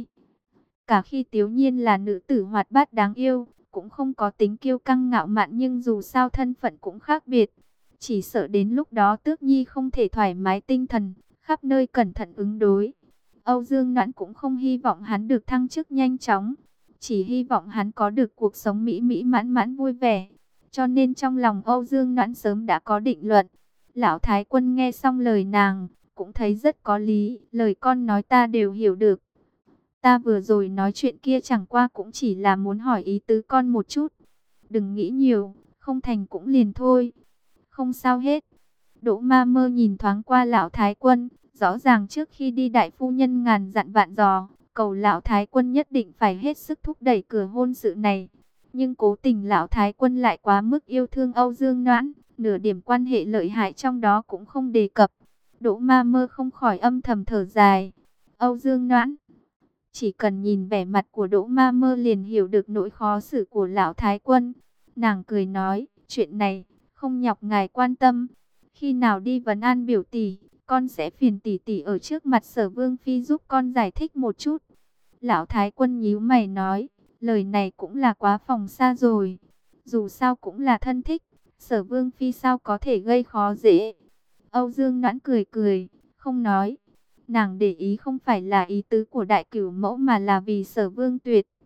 S1: cả khi Tiếu Nhiên là nữ tử hoạt bát đáng yêu, cũng không có tính kiêu căng ngạo mạn, nhưng dù sao thân phận cũng khác biệt. Chỉ sợ đến lúc đó Tước nhi không thể thoải mái tinh thần, khắp nơi cẩn thận ứng đối. Âu Dương Noãn cũng không hy vọng hắn được thăng chức nhanh chóng, chỉ hy vọng hắn có được cuộc sống mỹ mỹ mãn mãn vui vẻ. Cho nên trong lòng Âu Dương Noãn sớm đã có định luận. Lão Thái Quân nghe xong lời nàng, cũng thấy rất có lý, lời con nói ta đều hiểu được. Ta vừa rồi nói chuyện kia chẳng qua cũng chỉ là muốn hỏi ý tứ con một chút. Đừng nghĩ nhiều, không thành cũng liền thôi. Không sao hết. Đỗ Ma Mơ nhìn thoáng qua Lão Thái Quân, rõ ràng trước khi đi đại phu nhân ngàn dặn vạn dò, cầu Lão Thái Quân nhất định phải hết sức thúc đẩy cửa hôn sự này. Nhưng cố tình Lão Thái Quân lại quá mức yêu thương Âu Dương Noãn, nửa điểm quan hệ lợi hại trong đó cũng không đề cập. Đỗ Ma Mơ không khỏi âm thầm thở dài. Âu Dương Noãn, chỉ cần nhìn vẻ mặt của Đỗ Ma Mơ liền hiểu được nỗi khó xử của Lão Thái Quân. Nàng cười nói, chuyện này không nhọc ngài quan tâm. Khi nào đi vấn an biểu tỷ, con sẽ phiền tỷ tỷ ở trước mặt Sở Vương phi giúp con giải thích một chút. Lão Thái Quân nhíu mày nói, lời này cũng là quá phòng xa rồi. Dù sao cũng là thân thích, Sở Vương phi sao có thể gây khó dễ. Âu Dương Noãn cười cười, không nói. Nàng để ý không phải là ý tứ của đại cửu mẫu mà là vì Sở Vương Tuyệt.